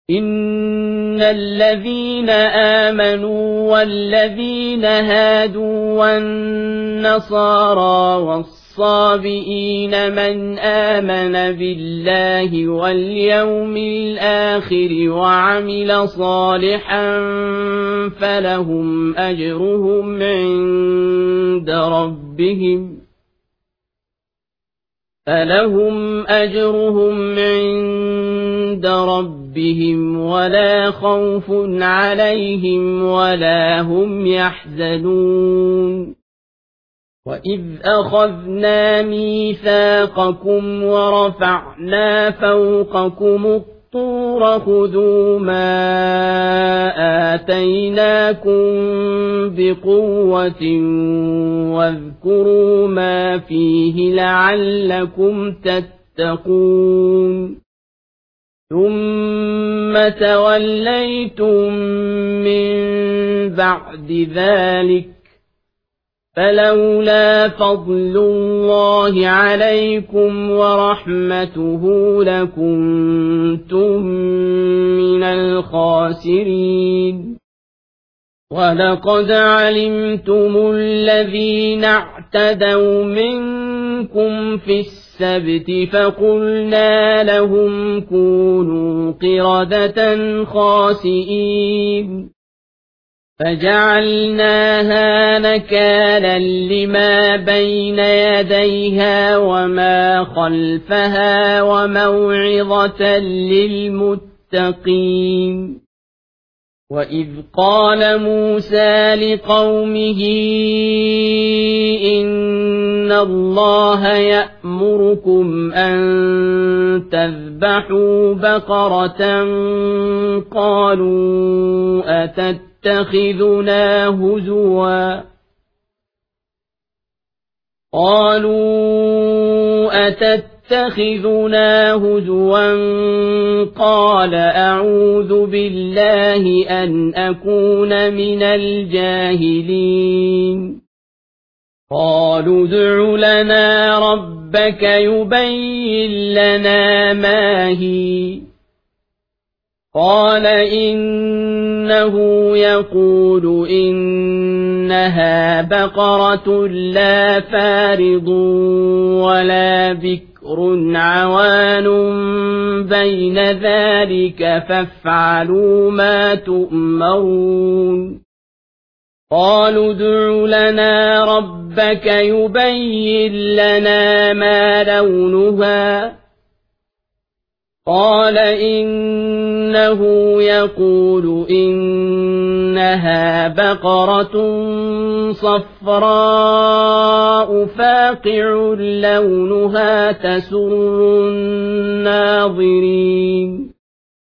إن الذين آمنوا والذين هادوا والنصارى والصابئين من آمن بالله واليوم الآخر وعمل صالحا فلهم أجرهم عند ربهم ولا خوف عليهم ولا هم يحزنون وإذ أخذنا ميثاقكم ورفعنا فوقكم الطور خذوا ما آتيناكم بقوة واذكروا ما فيه لعلكم تتقون ثم توليتم من بعد ذلك فلولا فضل الله عليكم ورحمته لكنتم من الخاسرين ولقد علمتم الذين اعتدوا منكم في السبت فقلنا لهم كونوا قردة خاسئين فجعلناها نكالا لما بين يديها وما خلفها وموعظة للمتقين وإذ قال موسى لقومه إن الله يأمركم أن تذبحوا بقرة قالوا أتتخذنا هزوا قال أعوذ بالله أن أكون من الجاهلين قالوا ادع لنا ربك يبين لنا ما هي قال إنه يقول إنها بقرة لا فارض ولا بكر عوان بين ذلك فافعلوا ما تؤمرون قالوا ادع لنا ربك يبين لنا ما لونها قال إنه يقول إنها بقرة صفراء فاقع لونها تسر الناظرين